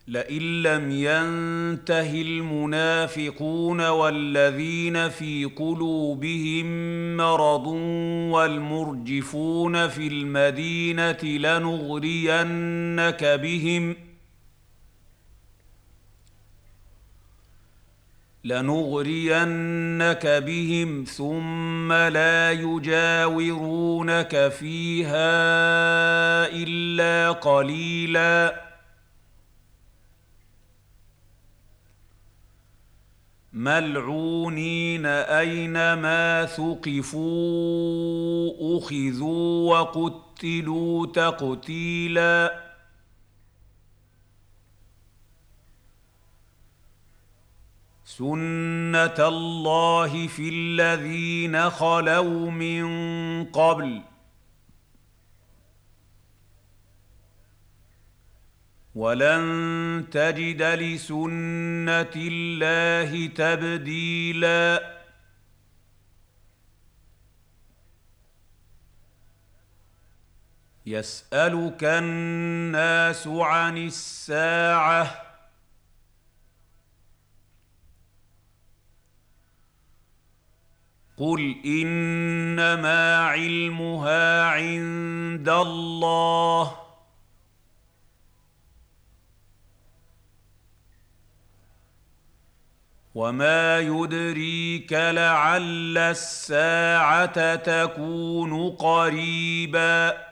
لئن لم ينته المنافقون والذين في قلوبهم مرض والمرجفون في المدينة لنغرينك بهم ثم لا يجاورونك فيها إلا قليلا ملعونين أينما ثقفوا أخذوا وقتلوا تقتيلا سنة الله في الذين خلوا من قبل ولن تجد لسنة الله تبديلا يسألك الناس عن الساعة قل إنما علمها عند الله وما يدريك لعل الساعة تكون قريبا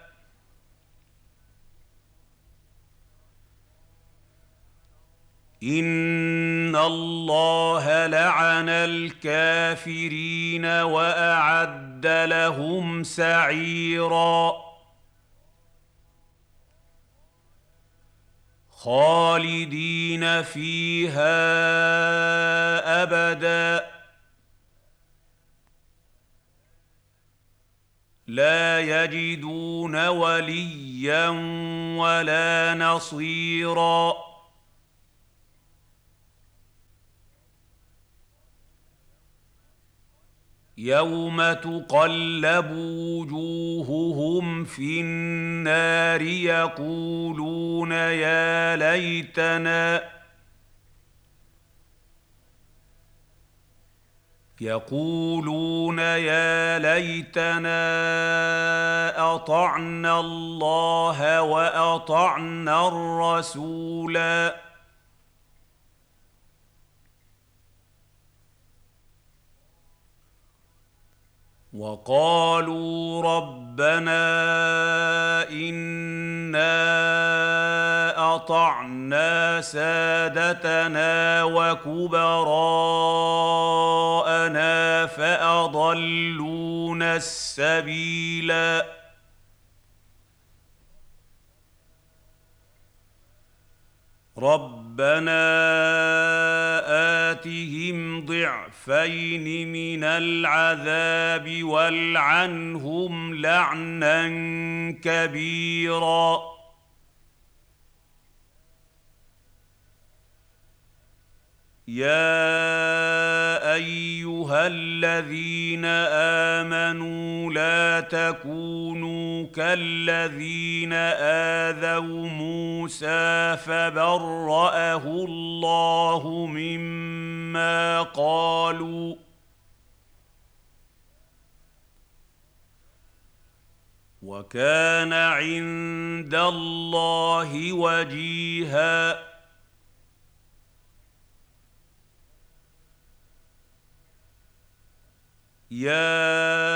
إن الله لعن الكافرين وأعد لهم سعيرا خالدين فيها أبدا لا يجدون وليا ولا نصيرا يوم تقلب وجوههم في النار يقولون يا ليتنا أطعنا الله وأطعنا الرسولا وقالوا ربنا إنا أطعنا سادتنا وكبراءنا فأضلونا السبيلا ربنا آتهم ضعفين من العذاب والعنهم لعنا كبيرا يا أيها الذين آمنوا لا تكونوا كالذين آذوا موسى فبرأه الله مما قالوا وكان عند الله وجيها يا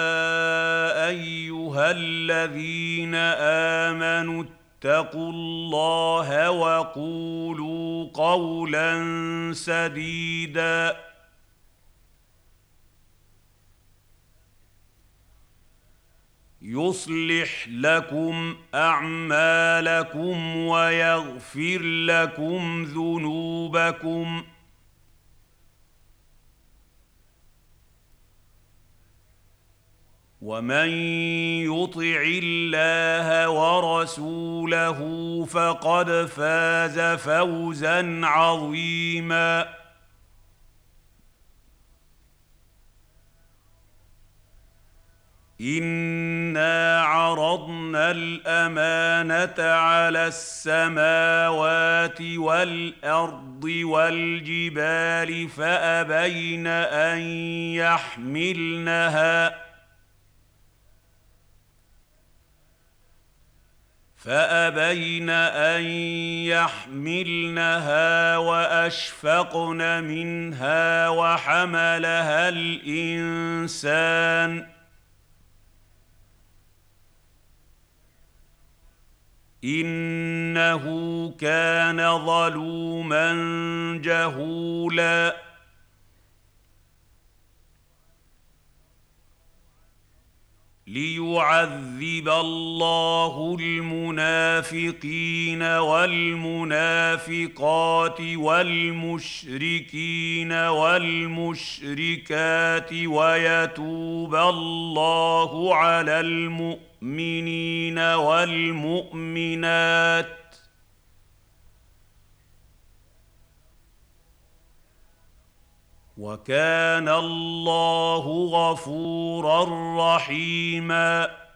أيها الذين آمنوا اتقوا الله وقولوا قولا سديدا يصلح لكم أعمالكم ويغفر لكم ذنوبكم ومن يطع الله ورسوله فقد فاز فوزا عظيما إنا عرضنا الأمانة على السماوات السماوات والارض والجبال فأبين أن يحملنها وأشفقن منها وحملها الإنسان إنه كان ظلوما جهولا ليعذب الله المنافقين والمنافقات والمشركين والمشركات ويتوب الله على المؤمنين والمؤمنات وكان الله غفورا رحيما